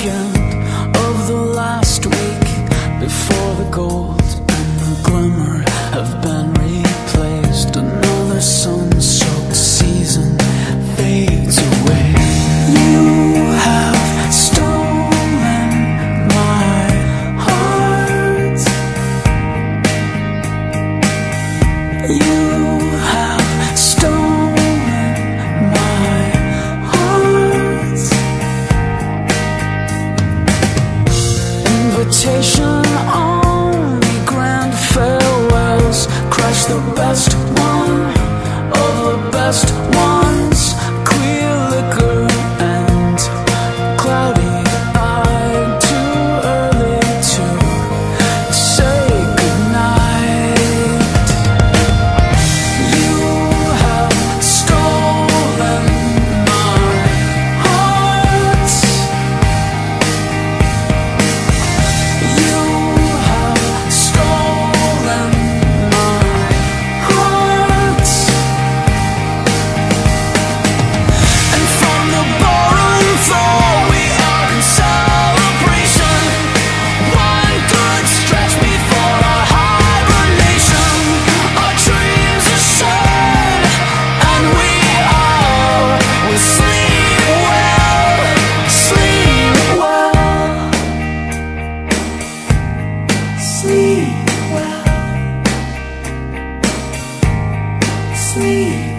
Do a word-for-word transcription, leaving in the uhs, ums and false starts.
weekend of the last week before the gold and the glimmer have been replaced. Another sun-soaked season fades away. You have stolen my heart. You have stolen my heart. Invitation only, grand farewells, crush the best one of the best ones. Clear liquor and cloudy-eyed, too early to say goodnight. You have stolen my heart. You have stolen my heart. And from the ballroom floor we are in celebration. One good stretch before our hibernation. Our dreams are sad and we are, we sleep well, sleep well, sleep well, sleep